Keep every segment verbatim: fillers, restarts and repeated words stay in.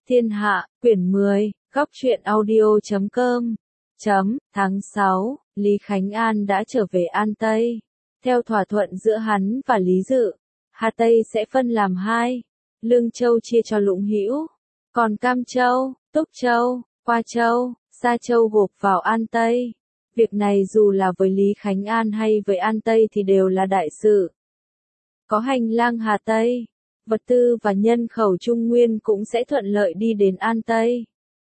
Thiên Hạ, quyển mười, góc truyện audio chấm com. Chấm, tháng sáu, Lý Khánh An đã trở về An Tây. Theo thỏa thuận giữa hắn và Lý Dự, Hà Tây sẽ phân làm hai. Lương Châu chia cho Lũng Hữu, còn Cam Châu, Túc Châu, Qua Châu, Sa Châu gộp vào An Tây. Việc này dù là với Lý Khánh An hay với An Tây thì đều là đại sự. Có hành lang Hà Tây, vật tư và nhân khẩu Trung Nguyên cũng sẽ thuận lợi đi đến An Tây.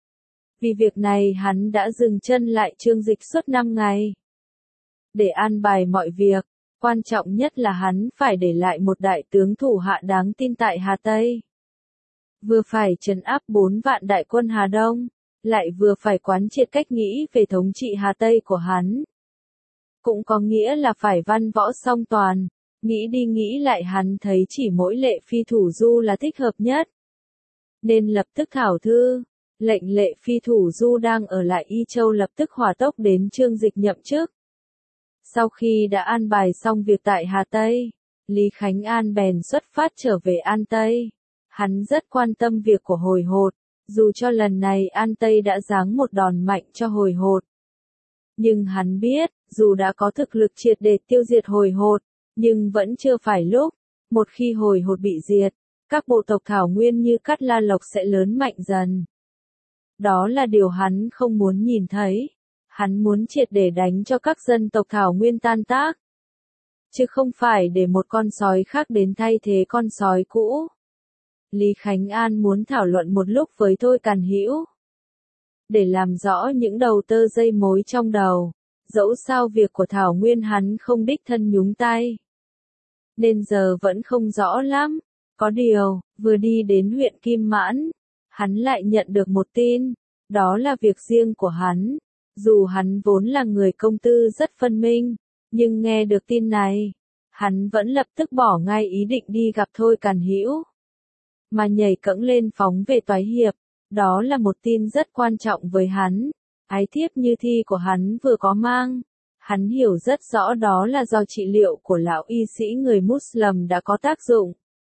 Vì việc này hắn đã dừng chân lại Trương Dịch suốt năm ngày. Để an bài mọi việc, quan trọng nhất là hắn phải để lại một đại tướng thủ hạ đáng tin tại Hà Tây. Vừa phải trấn áp bốn vạn đại quân Hà Đông, lại vừa phải quán triệt cách nghĩ về thống trị Hà Tây của hắn. Cũng có nghĩa là phải văn võ song toàn. Nghĩ đi nghĩ lại hắn thấy chỉ mỗi Lệ Phi Thủ Du là thích hợp nhất. Nên lập tức thảo thư, lệnh Lệ Phi Thủ Du đang ở lại Y Châu lập tức hỏa tốc đến Trương Dịch nhậm chức. Sau khi đã an bài xong việc tại Hà Tây, Lý Khánh An bèn xuất phát trở về An Tây. Hắn rất quan tâm việc của Hồi Hột, dù cho lần này An Tây đã giáng một đòn mạnh cho Hồi Hột. Nhưng hắn biết, dù đã có thực lực triệt để tiêu diệt Hồi Hột, nhưng vẫn chưa phải lúc. Một khi Hồi Hột bị diệt, các bộ tộc Thảo Nguyên như Cát La Lộc sẽ lớn mạnh dần. Đó là điều hắn không muốn nhìn thấy. Hắn muốn triệt để đánh cho các dân tộc Thảo Nguyên tan tác. Chứ không phải để một con sói khác đến thay thế con sói cũ. Lý Khánh An muốn thảo luận một lúc với Thôi Càn Hữu. Để làm rõ những đầu tơ dây mối trong đầu. Dẫu sao việc của Thảo Nguyên hắn không đích thân nhúng tay. Nên giờ vẫn không rõ lắm. Có điều, vừa đi đến huyện Kim Mãn, hắn lại nhận được một tin. Đó là việc riêng của hắn. Dù hắn vốn là người công tư rất phân minh, nhưng nghe được tin này, hắn vẫn lập tức bỏ ngay ý định đi gặp Thôi Càn Hữu. Mà nhảy cẫng lên phóng về Toái Hiệp. Đó là một tin rất quan trọng với hắn. Ái thiếp Như Thi của hắn vừa có mang. Hắn hiểu rất rõ đó là do trị liệu của lão y sĩ người Muslim đã có tác dụng.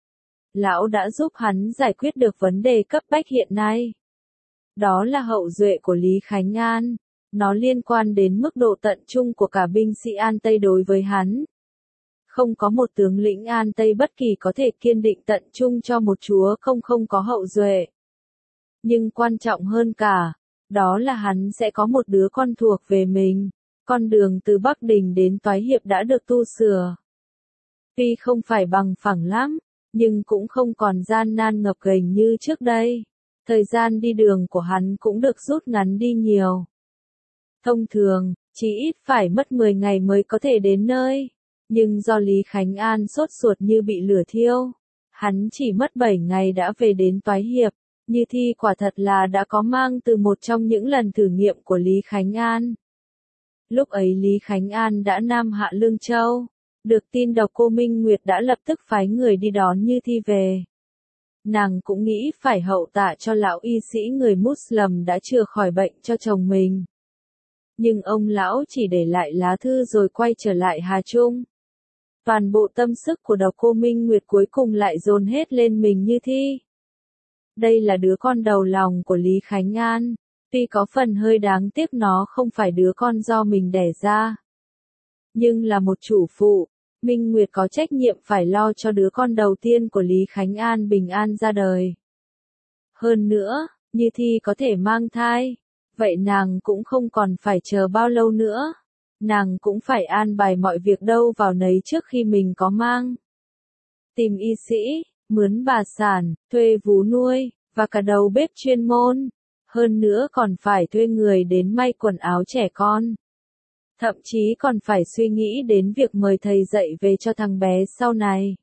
Lão đã giúp hắn giải quyết được vấn đề cấp bách hiện nay. Đó là hậu duệ của Lý Khánh An. Nó liên quan đến mức độ tận trung của cả binh sĩ An Tây đối với hắn. Không có một tướng lĩnh An Tây bất kỳ có thể kiên định tận trung cho một chúa không không có hậu duệ. Nhưng quan trọng hơn cả, đó là hắn sẽ có một đứa con thuộc về mình. Con đường từ Bắc Đình đến Toái Hiệp đã được tu sửa. Tuy không phải bằng phẳng lắm, nhưng cũng không còn gian nan ngập ghềnh như trước đây. Thời gian đi đường của hắn cũng được rút ngắn đi nhiều. Thông thường, chỉ ít phải mất mười ngày mới có thể đến nơi. Nhưng do Lý Khánh An sốt ruột như bị lửa thiêu, hắn chỉ mất bảy ngày đã về đến Toái Hiệp. Như Thi quả thật là đã có mang từ một trong những lần thử nghiệm của Lý Khánh An. Lúc ấy Lý Khánh An đã nam hạ Lương Châu. Được tin Độc Cô Minh Nguyệt đã lập tức phái người đi đón Như Thi về. Nàng cũng nghĩ phải hậu tạ cho lão y sĩ người Muslim đã chữa khỏi bệnh cho chồng mình. Nhưng ông lão chỉ để lại lá thư rồi quay trở lại Hà Trung. Toàn bộ tâm sức của Độc Cô Minh Nguyệt cuối cùng lại dồn hết lên mình Như Thi. Đây là đứa con đầu lòng của Lý Khánh An. Tuy có phần hơi đáng tiếc nó không phải đứa con do mình đẻ ra. Nhưng là một chủ phụ, Minh Nguyệt có trách nhiệm phải lo cho đứa con đầu tiên của Lý Khánh An bình an ra đời. Hơn nữa, Như Thi có thể mang thai. Vậy nàng cũng không còn phải chờ bao lâu nữa. Nàng cũng phải an bài mọi việc đâu vào nấy trước khi mình có mang. Tìm y sĩ, mướn bà sản, thuê vú nuôi, và cả đầu bếp chuyên môn. Hơn nữa còn phải thuê người đến may quần áo trẻ con. Thậm chí còn phải suy nghĩ đến việc mời thầy dạy về cho thằng bé sau này.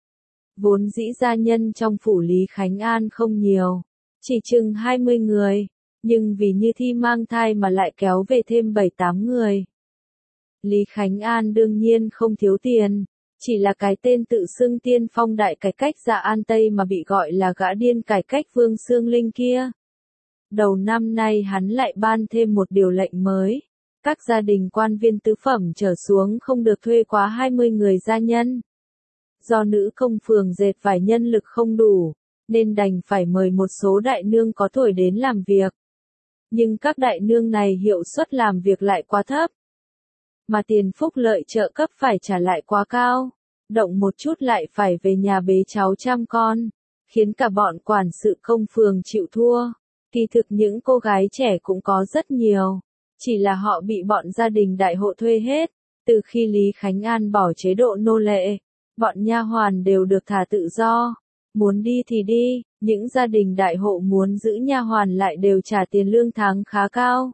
Vốn dĩ gia nhân trong phủ Lý Khánh An không nhiều, chỉ chừng hai mươi người, nhưng vì Như Thi mang thai mà lại kéo về thêm bảy tám người. Lý Khánh An đương nhiên không thiếu tiền, chỉ là cái tên tự xưng tiên phong đại cải cách dạ An Tây mà bị gọi là gã điên cải cách Vương Xương Linh kia. Đầu năm nay hắn lại ban thêm một điều lệnh mới. Các gia đình quan viên tứ phẩm trở xuống không được thuê quá hai mươi người gia nhân. Do nữ công phường dệt vải nhân lực không đủ, nên đành phải mời một số đại nương có tuổi đến làm việc. Nhưng các đại nương này hiệu suất làm việc lại quá thấp, mà tiền phúc lợi trợ cấp phải trả lại quá cao, động một chút lại phải về nhà bế cháu chăm con, khiến cả bọn quản sự công phường chịu thua. Kỳ thực những cô gái trẻ cũng có rất nhiều, chỉ là họ bị bọn gia đình đại hộ thuê hết. Từ khi Lý Khánh An bỏ chế độ nô lệ, bọn nha hoàn đều được thả tự do, muốn đi thì đi, những gia đình đại hộ muốn giữ nha hoàn lại đều trả tiền lương tháng khá cao.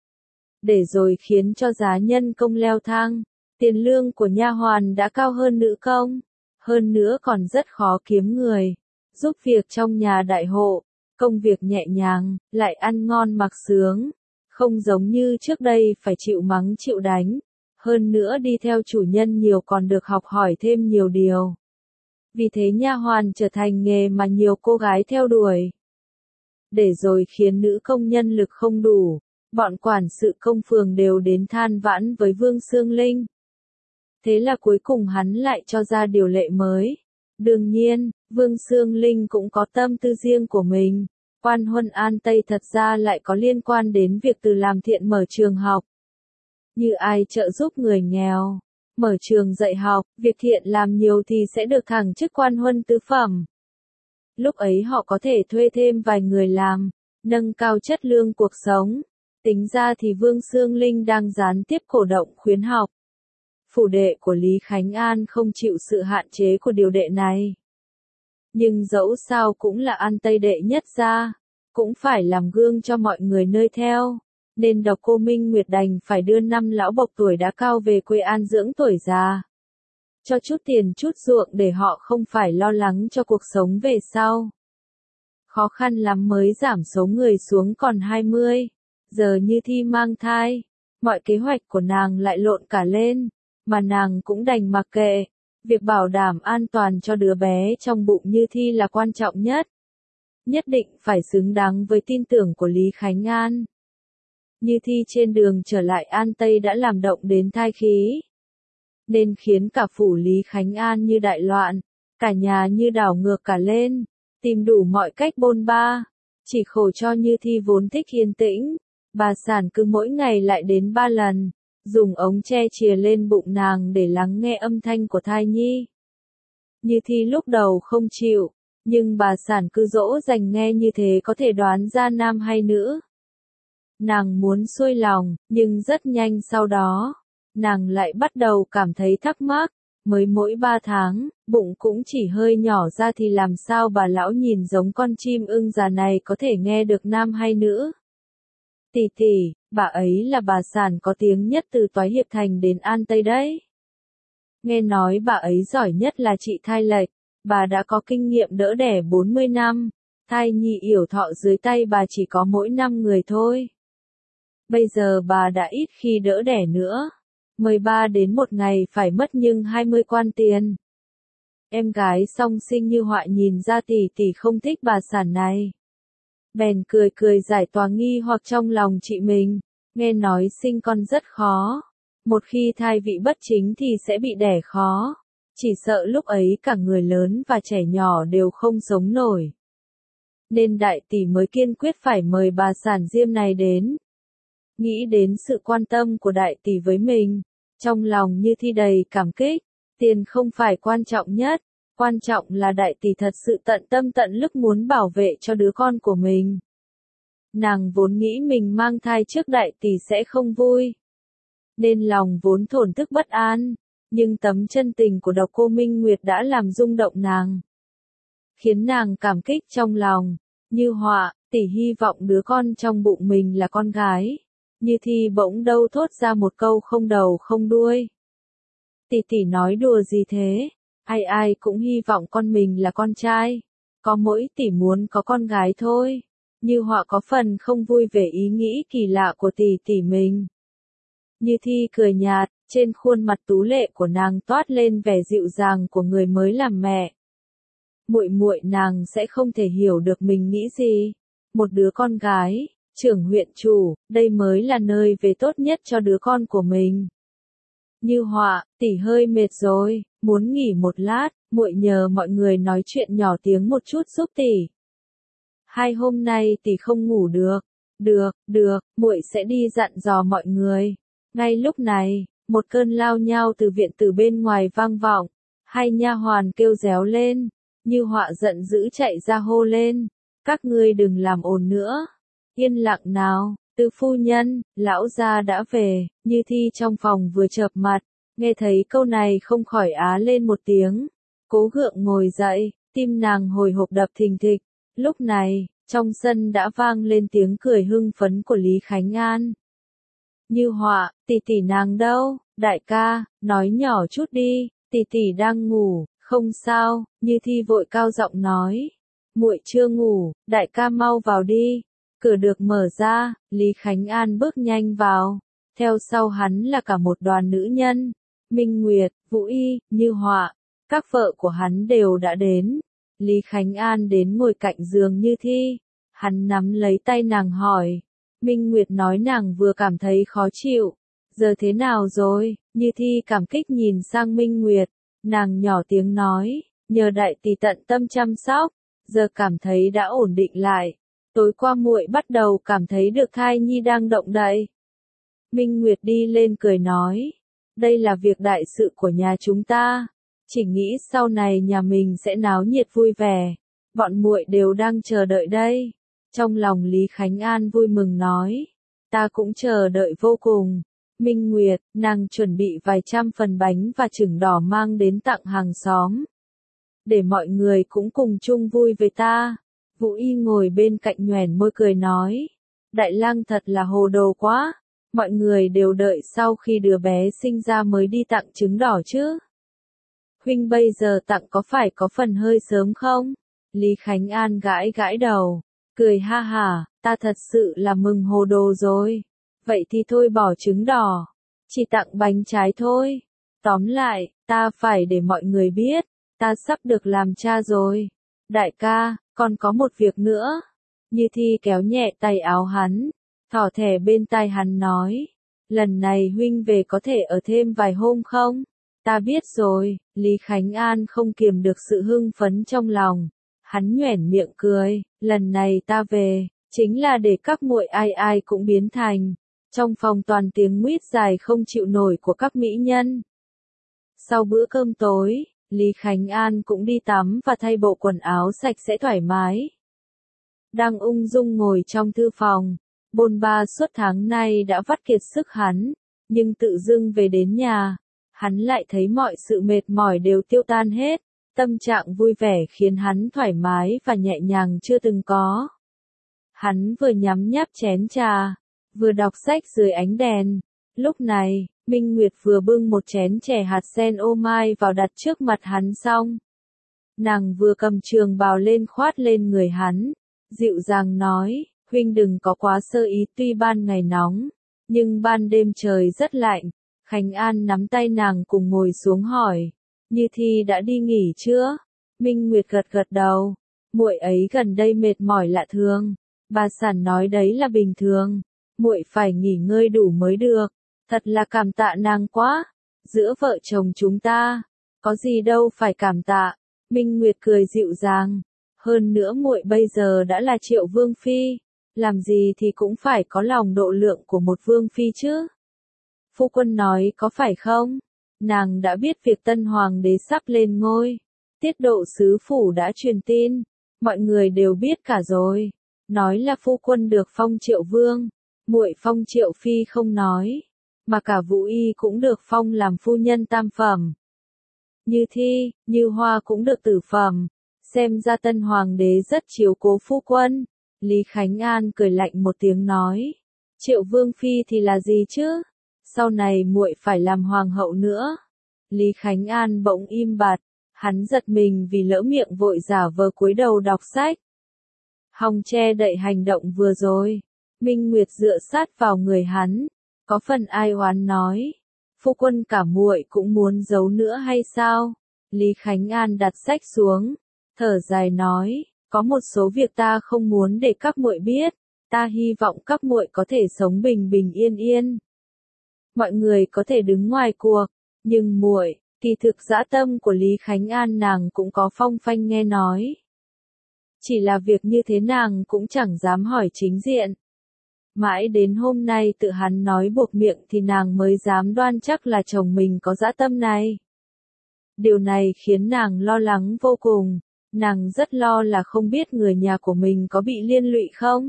Để rồi khiến cho giá nhân công leo thang, tiền lương của nha hoàn đã cao hơn nữ công, hơn nữa còn rất khó kiếm người, giúp việc trong nhà đại hộ, công việc nhẹ nhàng, lại ăn ngon mặc sướng, không giống như trước đây phải chịu mắng chịu đánh, hơn nữa đi theo chủ nhân nhiều còn được học hỏi thêm nhiều điều. Vì thế nha hoàn trở thành nghề mà nhiều cô gái theo đuổi. Để rồi khiến nữ công nhân lực không đủ, bọn quản sự công phường đều đến than vãn với Vương Xương Linh. Thế là cuối cùng hắn lại cho ra điều lệ mới. Đương nhiên, Vương Xương Linh cũng có tâm tư riêng của mình. Quan Huân An Tây thật ra lại có liên quan đến việc từ làm thiện mở trường học. Như ai trợ giúp người nghèo, mở trường dạy học, việc thiện làm nhiều thì sẽ được thăng chức quan huân tứ phẩm. Lúc ấy họ có thể thuê thêm vài người làm, nâng cao chất lượng cuộc sống. Tính ra thì Vương Xương Linh đang gián tiếp cổ động khuyến học. Phủ đệ của Lý Khánh An không chịu sự hạn chế của điều đệ này. Nhưng dẫu sao cũng là An Tây đệ nhất gia, cũng phải làm gương cho mọi người nơi theo. Nên Độc Cô Minh Nguyệt đành phải đưa năm lão bộc tuổi đã cao về quê an dưỡng tuổi già. Cho chút tiền chút ruộng để họ không phải lo lắng cho cuộc sống về sau. Khó khăn lắm mới giảm số người xuống còn hai mươi. Giờ Như Thi mang thai, mọi kế hoạch của nàng lại lộn cả lên, mà nàng cũng đành mặc kệ. Việc bảo đảm an toàn cho đứa bé trong bụng Như Thi là quan trọng nhất. Nhất định phải xứng đáng với tin tưởng của Lý Khánh An. Như Thi trên đường trở lại An Tây đã làm động đến thai khí, nên khiến cả phủ Lý Khánh An như đại loạn, cả nhà như đảo ngược cả lên, tìm đủ mọi cách bôn ba, chỉ khổ cho Như Thi vốn thích yên tĩnh, bà sản cứ mỗi ngày lại đến ba lần, dùng ống tre chìa lên bụng nàng để lắng nghe âm thanh của thai nhi. Như Thi lúc đầu không chịu, nhưng bà sản cứ dỗ dành nghe như thế có thể đoán ra nam hay nữ. Nàng muốn xuôi lòng, nhưng rất nhanh sau đó, nàng lại bắt đầu cảm thấy thắc mắc, mới mỗi ba tháng, bụng cũng chỉ hơi nhỏ ra thì làm sao bà lão nhìn giống con chim ưng già này có thể nghe được nam hay nữ. Tỷ tỷ, bà ấy là bà sản có tiếng nhất từ Toái Hiệp Thành đến An Tây đấy. Nghe nói bà ấy giỏi nhất là trị thai lệch, bà đã có kinh nghiệm đỡ đẻ bốn mươi năm, thai nhi yểu thọ dưới tay bà chỉ có mỗi năm người thôi. Bây giờ bà đã ít khi đỡ đẻ nữa, mười ba đến một ngày phải mất nhưng hai mươi quan tiền. Em gái song sinh Như Họa nhìn ra tỷ tỷ không thích bà sản này. Bèn cười cười giải tỏa nghi hoặc trong lòng chị mình, nghe nói sinh con rất khó. Một khi thai vị bất chính thì sẽ bị đẻ khó, chỉ sợ lúc ấy cả người lớn và trẻ nhỏ đều không sống nổi. Nên đại tỷ mới kiên quyết phải mời bà sản diêm này đến. Nghĩ đến sự quan tâm của đại tỷ với mình, trong lòng Như Thi đầy cảm kích, tiền không phải quan trọng nhất, quan trọng là đại tỷ thật sự tận tâm tận lực muốn bảo vệ cho đứa con của mình. Nàng vốn nghĩ mình mang thai trước đại tỷ sẽ không vui, nên lòng vốn thổn thức bất an, nhưng tấm chân tình của Độc Cô Minh Nguyệt đã làm rung động nàng, khiến nàng cảm kích trong lòng. Như Họa, tỷ hy vọng đứa con trong bụng mình là con gái. Như Thi bỗng đâu thốt ra một câu không đầu không đuôi. Tỷ tỷ nói đùa gì thế? Ai ai cũng hy vọng con mình là con trai. Có mỗi tỷ muốn có con gái thôi. Như Họa có phần không vui về ý nghĩ kỳ lạ của tỷ tỷ mình. Như Thi cười nhạt, trên khuôn mặt tú lệ của nàng toát lên vẻ dịu dàng của người mới làm mẹ. Muội muội nàng sẽ không thể hiểu được mình nghĩ gì. Một đứa con gái, trưởng huyện chủ, đây mới là nơi về tốt nhất cho đứa con của mình. Như Họa, tỷ hơi mệt rồi, muốn nghỉ một lát, muội nhờ mọi người nói chuyện nhỏ tiếng một chút giúp tỷ. Hai hôm nay tỷ không ngủ được. Được, được, muội sẽ đi dặn dò mọi người. Ngay lúc này, một cơn lao nhao từ viện tử bên ngoài vang vọng, hai nha hoàn kêu réo lên, Như Họa giận dữ chạy ra hô lên, các ngươi đừng làm ồn nữa. Yên lặng nào, Từ phu nhân, lão gia đã về. Như Thi trong phòng vừa chợp mặt, nghe thấy câu này không khỏi á lên một tiếng, cố gượng ngồi dậy, tim nàng hồi hộp đập thình thịch. Lúc này, trong sân đã vang lên tiếng cười hưng phấn của Lý Khánh An. Như Họa, tỷ tỷ nàng đâu? Đại ca, nói nhỏ chút đi, tỷ tỷ đang ngủ. Không sao, Như Thi vội cao giọng nói. Muội chưa ngủ, đại ca mau vào đi. Cửa được mở ra, Lý Khánh An bước nhanh vào. Theo sau hắn là cả một đoàn nữ nhân. Minh Nguyệt, Vũ Y, Như Họa, các vợ của hắn đều đã đến. Lý Khánh An đến ngồi cạnh giường Như Thi. Hắn nắm lấy tay nàng hỏi. Minh Nguyệt nói nàng vừa cảm thấy khó chịu. Giờ thế nào rồi? Như Thi cảm kích nhìn sang Minh Nguyệt. Nàng nhỏ tiếng nói, nhờ đại tỷ tận tâm chăm sóc, giờ cảm thấy đã ổn định lại. Tối qua muội bắt đầu cảm thấy được thai nhi đang động đậy. Minh Nguyệt đi lên cười nói, đây là việc đại sự của nhà chúng ta, chỉ nghĩ sau này nhà mình sẽ náo nhiệt vui vẻ, bọn muội đều đang chờ đợi đây. Trong lòng Lý Khánh An vui mừng nói, ta cũng chờ đợi vô cùng. Minh Nguyệt, nàng chuẩn bị vài trăm phần bánh và chừng đỏ mang đến tặng hàng xóm. Để mọi người cũng cùng chung vui với ta. Vũ Y ngồi bên cạnh nhoẻn môi cười nói. Đại lang thật là hồ đồ quá. Mọi người đều đợi sau khi đứa bé sinh ra mới đi tặng trứng đỏ chứ. Huynh bây giờ tặng có phải có phần hơi sớm không? Lý Khánh An gãi gãi đầu. Cười ha hả, ta thật sự là mừng hồ đồ rồi. Vậy thì thôi bỏ trứng đỏ, chỉ tặng bánh trái thôi. Tóm lại, ta phải để mọi người biết, ta sắp được làm cha rồi. Đại ca, còn có một việc nữa. Như Thi kéo nhẹ tay áo hắn, thỏ thẻ bên tai hắn nói. Lần này huynh về có thể ở thêm vài hôm không? Ta biết rồi, Lý Khánh An không kiềm được sự hưng phấn trong lòng. Hắn nhoẻn miệng cười, lần này ta về, chính là để các muội ai ai cũng biến thành. Trong phòng toàn tiếng nguýt dài không chịu nổi của các mỹ nhân. Sau bữa cơm tối, Lý Khánh An cũng đi tắm và thay bộ quần áo sạch sẽ thoải mái. Đang ung dung ngồi trong thư phòng, bôn ba suốt tháng nay đã vắt kiệt sức hắn, nhưng tự dưng về đến nhà, hắn lại thấy mọi sự mệt mỏi đều tiêu tan hết, tâm trạng vui vẻ khiến hắn thoải mái và nhẹ nhàng chưa từng có. Hắn vừa nhắm nháp chén trà, vừa đọc sách dưới ánh đèn. Lúc này, Minh Nguyệt vừa bưng một chén chè hạt sen ô mai vào đặt trước mặt hắn xong. Nàng vừa cầm trường bào lên khoát lên người hắn, dịu dàng nói, huynh đừng có quá sơ ý, tuy ban ngày nóng, nhưng ban đêm trời rất lạnh. Khánh An nắm tay nàng cùng ngồi xuống hỏi, Như Thi đã đi nghỉ chưa? Minh Nguyệt gật gật đầu, muội ấy gần đây mệt mỏi lạ thường, bà sản nói đấy là bình thường. Muội phải nghỉ ngơi đủ mới được, thật là cảm tạ nàng quá, giữa vợ chồng chúng ta, có gì đâu phải cảm tạ. Minh Nguyệt cười dịu dàng, hơn nữa muội bây giờ đã là Triệu Vương Phi, làm gì thì cũng phải có lòng độ lượng của một Vương Phi chứ. Phu quân nói có phải không? Nàng đã biết việc tân hoàng đế sắp lên ngôi, tiết độ sứ phủ đã truyền tin, mọi người đều biết cả rồi, nói là phu quân được phong Triệu Vương. Muội phong Triệu Phi không nói, mà cả Vũ Y cũng được phong làm phu nhân tam phẩm. Như Thi, Như Hoa cũng được tử phẩm, xem ra tân hoàng đế rất chiếu cố phu quân. Lý Khánh An cười lạnh một tiếng nói, Triệu Vương Phi thì là gì chứ? Sau này muội phải làm hoàng hậu nữa. Lý Khánh An bỗng im bặt, hắn giật mình vì lỡ miệng vội giả vờ cúi đầu đọc sách. Hòng che đậy hành động vừa rồi. Minh Nguyệt dựa sát vào người hắn, có phần ai oán nói, phu quân cả muội cũng muốn giấu nữa hay sao? Lý Khánh An đặt sách xuống, thở dài nói, có một số việc ta không muốn để các muội biết, ta hy vọng các muội có thể sống bình bình yên yên. Mọi người có thể đứng ngoài cuộc, nhưng muội, Kỳ thực dã tâm của Lý Khánh An nàng cũng có phong phanh nghe nói. Chỉ là việc như thế nàng cũng chẳng dám hỏi chính diện. Mãi đến hôm nay tự hắn nói buộc miệng thì nàng mới dám đoan chắc là chồng mình có dã tâm này. Điều này khiến nàng lo lắng vô cùng, nàng rất lo là không biết người nhà của mình có bị liên lụy không.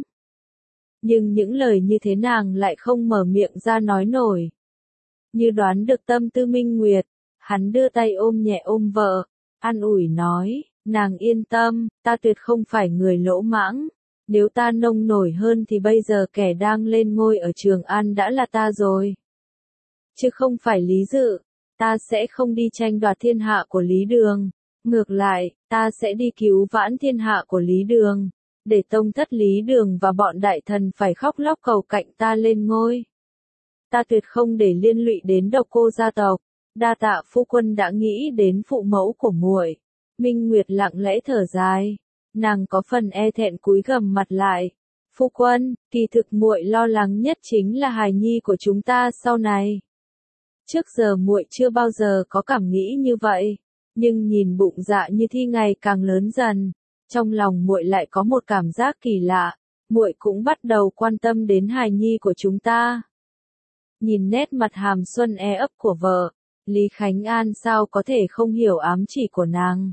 Nhưng những lời như thế nàng lại không mở miệng ra nói nổi. Như đoán được tâm tư Minh Nguyệt, hắn đưa tay ôm nhẹ ôm vợ, an ủi nói, nàng yên tâm, ta tuyệt không phải người lỗ mãng. Nếu ta nông nổi hơn thì bây giờ kẻ đang lên ngôi ở Trường An đã là ta rồi. Chứ không phải Lý Dự, ta sẽ không đi tranh đoạt thiên hạ của Lý Đường. Ngược lại, ta sẽ đi cứu vãn thiên hạ của Lý Đường, để tông thất Lý Đường và bọn đại thần phải khóc lóc cầu cạnh ta lên ngôi. Ta tuyệt không để liên lụy đến độc cô gia tộc. Đa tạ phu quân đã nghĩ đến phụ mẫu của muội. Minh Nguyệt lặng lẽ thở dài, nàng có phần e thẹn cúi gằm mặt lại. Phu quân, kỳ thực muội lo lắng nhất chính là hài nhi của chúng ta sau này. Trước giờ muội chưa bao giờ có cảm nghĩ như vậy, nhưng nhìn bụng dạ như thi ngày càng lớn dần, trong lòng muội lại có một cảm giác kỳ lạ, muội cũng bắt đầu quan tâm đến hài nhi của chúng ta. Nhìn nét mặt hàm xuân e ấp của vợ, Lý Khánh An sao có thể không hiểu ám chỉ của nàng.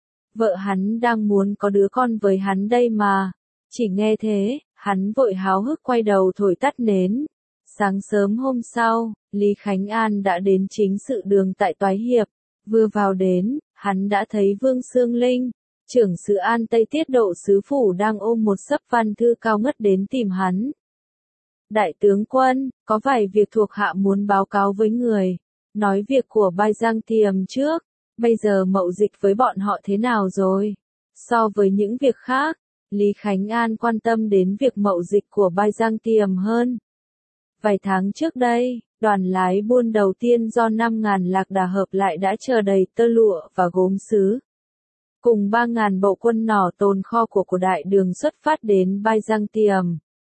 Vợ hắn đang muốn có đứa con với hắn đây mà. Chỉ nghe thế, hắn vội háo hức quay đầu thổi tắt nến. Sáng sớm hôm sau, Lý Khánh An đã đến chính sự đường tại Toái Hiệp. Vừa vào đến, hắn đã thấy Vương Xương Linh, trưởng sứ An Tây Tiết Độ sứ phủ đang ôm một xấp văn thư cao ngất đến tìm hắn. Đại tướng quân, có vài việc thuộc hạ muốn báo cáo với người. Nói việc của Bai Giang Tiềm trước, bây giờ mậu dịch với bọn họ thế nào rồi? So với những việc khác, Lý Khánh An quan tâm đến việc mậu dịch của Bai Giang Tiềm hơn. Vài tháng trước đây, đoàn lái buôn đầu tiên do năm ngàn lạc đà hợp lại đã chở đầy tơ lụa và gốm sứ. Cùng ba ngàn bộ quân nỏ tồn kho của của đại đường xuất phát đến Bai Giang Tiềm.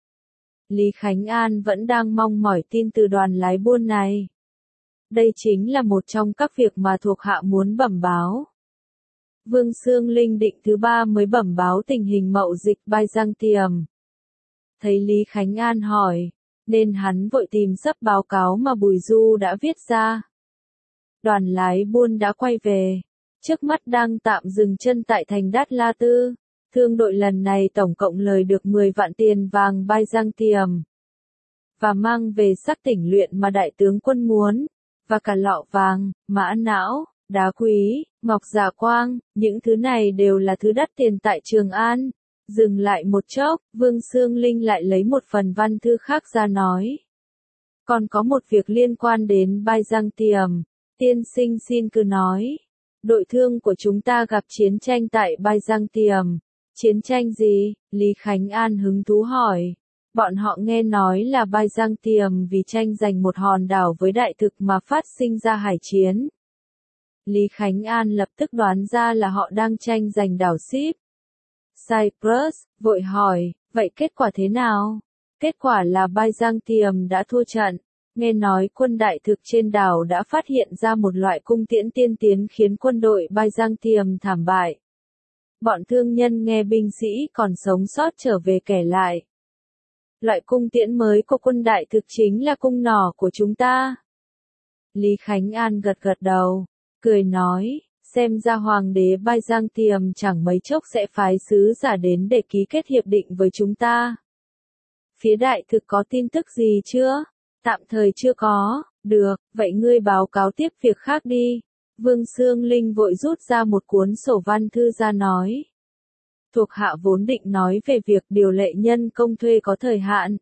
Lý Khánh An vẫn đang mong mỏi tin từ đoàn lái buôn này. Đây chính là một trong các việc mà thuộc hạ muốn bẩm báo. Vương Xương Linh định thứ ba mới bẩm báo tình hình mậu dịch Bai Giang Tiềm. Thấy Lý Khánh An hỏi, nên hắn vội tìm sấp báo cáo mà Bùi Du đã viết ra. Đoàn lái buôn đã quay về, trước mắt đang tạm dừng chân tại thành Đát La Tư. Thương đội lần này tổng cộng lời được mười vạn tiền vàng Bai Giang Tiềm. Và mang về sắc tỉnh luyện mà đại tướng quân muốn. Và cả lọ vàng, mã não, đá quý, ngọc dạ quang, những thứ này đều là thứ đắt tiền tại Trường An. Dừng lại một chốc, Vương Xương Linh lại lấy một phần văn thư khác ra nói. Còn có một việc liên quan đến Bai Giang Tiềm, tiên sinh xin cứ nói. Đội thương của chúng ta gặp chiến tranh tại Bai Giang Tiềm. Chiến tranh gì? Lý Khánh An hứng thú hỏi. Bọn họ nghe nói là Bai Giang Tiềm vì tranh giành một hòn đảo với đại thực mà phát sinh ra hải chiến. Lý Khánh An lập tức đoán ra là họ đang tranh giành đảo Ship. Cyprus, vội hỏi, vậy kết quả thế nào? Kết quả là Bai Giang Tiềm đã thua trận. Nghe nói quân đại thực trên đảo đã phát hiện ra một loại cung tiễn tiên tiến khiến quân đội Bai Giang Tiềm thảm bại. Bọn thương nhân nghe binh sĩ còn sống sót trở về kể lại. Loại cung tiễn mới của quân đại thực chính là cung nỏ của chúng ta. Lý Khánh An gật gật đầu, cười nói, xem ra hoàng đế Bai Giang Tiềm chẳng mấy chốc sẽ phái sứ giả đến để ký kết hiệp định với chúng ta. Phía đại thực có tin tức gì chưa? Tạm thời chưa có, được, vậy ngươi báo cáo tiếp việc khác đi. Vương Xương Linh vội rút ra một cuốn sổ văn thư ra nói. Thuộc hạ vốn định nói về việc điều lệ nhân công thuê có thời hạn.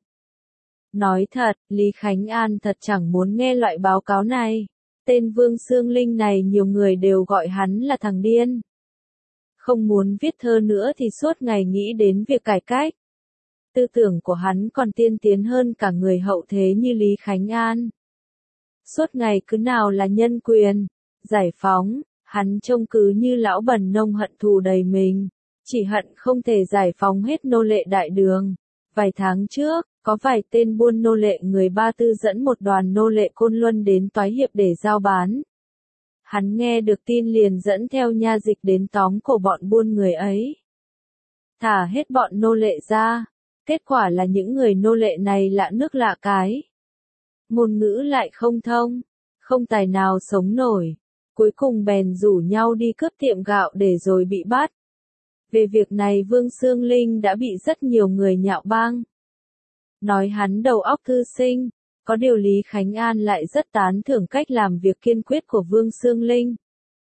Nói thật, Lý Khánh An thật chẳng muốn nghe loại báo cáo này. Tên Vương Xương Linh này nhiều người đều gọi hắn là thằng điên. Không muốn viết thơ nữa thì suốt ngày nghĩ đến việc cải cách. Tư tưởng của hắn còn tiên tiến hơn cả người hậu thế như Lý Khánh An. Suốt ngày cứ nào là nhân quyền, giải phóng, hắn trông cứ như lão bần nông hận thù đầy mình. Chỉ hận không thể giải phóng hết nô lệ đại đường. Vài tháng trước, có vài tên buôn nô lệ người Ba Tư dẫn một đoàn nô lệ Côn Luân đến Toái Hiệp để giao bán. Hắn nghe được tin liền dẫn theo nha dịch đến tóm cổ bọn buôn người ấy. Thả hết bọn nô lệ ra. Kết quả là những người nô lệ này lạ nước lạ cái. Ngôn ngữ lại không thông, không tài nào sống nổi. Cuối cùng bèn rủ nhau đi cướp tiệm gạo để rồi bị bắt. Về việc này Vương Xương Linh đã bị rất nhiều người nhạo báng. Nói hắn đầu óc thư sinh, có điều Lý Khánh An lại rất tán thưởng cách làm việc kiên quyết của Vương Xương Linh.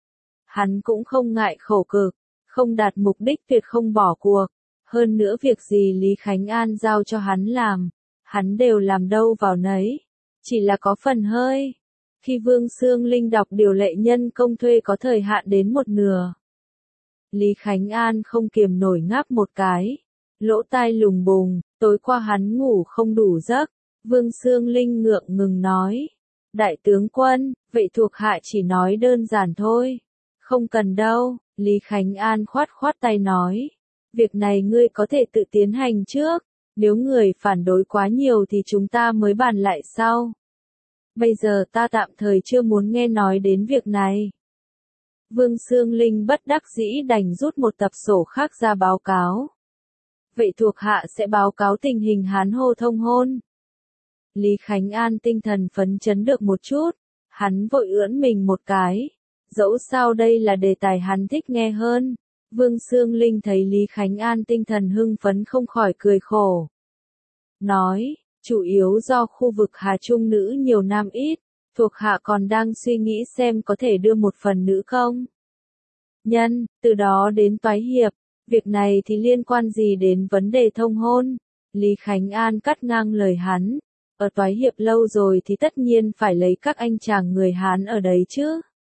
Hắn cũng không ngại khổ cực, không đạt mục đích tuyệt không bỏ cuộc. Hơn nữa việc gì Lý Khánh An giao cho hắn làm, hắn đều làm đâu vào nấy. Chỉ là có phần hơi. Khi Vương Xương Linh đọc điều lệ nhân công thuê có thời hạn đến một nửa. Lý Khánh An không kiềm nổi ngáp một cái. Lỗ tai lùng bùng, tối qua hắn ngủ không đủ giấc. Vương Xương Linh ngượng ngừng nói. Đại tướng quân, vậy thuộc hạ chỉ nói đơn giản thôi. Không cần đâu, Lý Khánh An khoát khoát tay nói. Việc này ngươi có thể tự tiến hành trước. Nếu người phản đối quá nhiều thì chúng ta mới bàn lại sau. Bây giờ ta tạm thời chưa muốn nghe nói đến việc này. Vương Xương Linh bất đắc dĩ đành rút một tập sổ khác ra báo cáo. Vậy thuộc hạ sẽ báo cáo tình hình hán hồ thông hôn. Lý Khánh An tinh thần phấn chấn được một chút. Hắn vội ưỡn mình một cái. Dẫu sao đây là đề tài hắn thích nghe hơn. Vương Xương Linh thấy Lý Khánh An tinh thần hưng phấn không khỏi cười khổ. Nói, chủ yếu do khu vực Hà Trung nữ nhiều nam ít, thuộc hạ còn đang suy nghĩ xem có thể đưa một phần nữ không. Nhân, từ đó đến toái hiệp, việc này thì liên quan gì đến vấn đề thông hôn? Lý Khánh An cắt ngang lời hắn, ở toái hiệp lâu rồi thì tất nhiên phải lấy các anh chàng người Hán ở đấy chứ.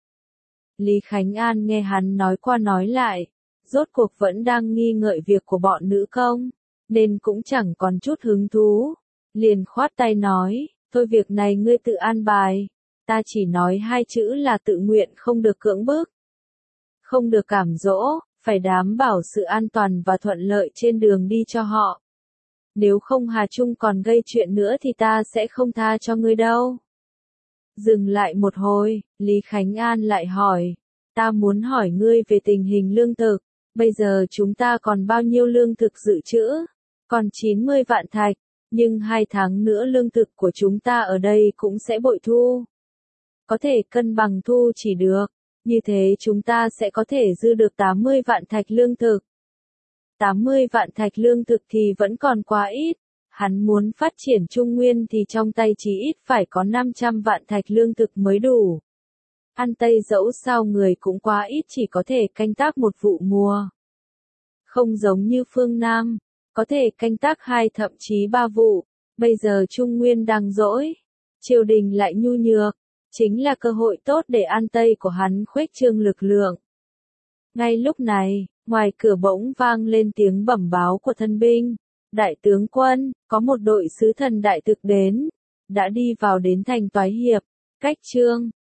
Lý Khánh An nghe hắn nói qua nói lại, rốt cuộc vẫn đang nghi ngợi việc của bọn nữ công, nên cũng chẳng còn chút hứng thú. Liền khoát tay nói, thôi việc này ngươi tự an bài, ta chỉ nói hai chữ là tự nguyện không được cưỡng bức. Không được cám dỗ, phải đảm bảo sự an toàn và thuận lợi trên đường đi cho họ. Nếu không Hà Trung còn gây chuyện nữa thì ta sẽ không tha cho ngươi đâu. Dừng lại một hồi, Lý Khánh An lại hỏi, ta muốn hỏi ngươi về tình hình lương thực, bây giờ chúng ta còn bao nhiêu lương thực dự trữ? Còn chín mươi vạn thạch, nhưng hai tháng nữa lương thực của chúng ta ở đây cũng sẽ bội thu. Có thể cân bằng thu chỉ được, như thế chúng ta sẽ có thể dư được tám mươi vạn thạch lương thực. tám mươi vạn thạch lương thực thì vẫn còn quá ít, hắn muốn phát triển Trung Nguyên thì trong tay chỉ ít phải có năm trăm vạn thạch lương thực mới đủ. An Tây dẫu sao người cũng quá ít chỉ có thể canh tác một vụ mùa. Không giống như phương Nam, có thể canh tác hai thậm chí ba vụ, bây giờ Trung Nguyên đang dỗi, triều đình lại nhu nhược, chính là cơ hội tốt để An Tây của hắn khuếch trương lực lượng. Ngay lúc này, ngoài cửa bỗng vang lên tiếng bẩm báo của thân binh. Đại tướng quân, có một đội sứ thần đại thực đến, đã đi vào đến thành Toái Hiệp, cách Trương,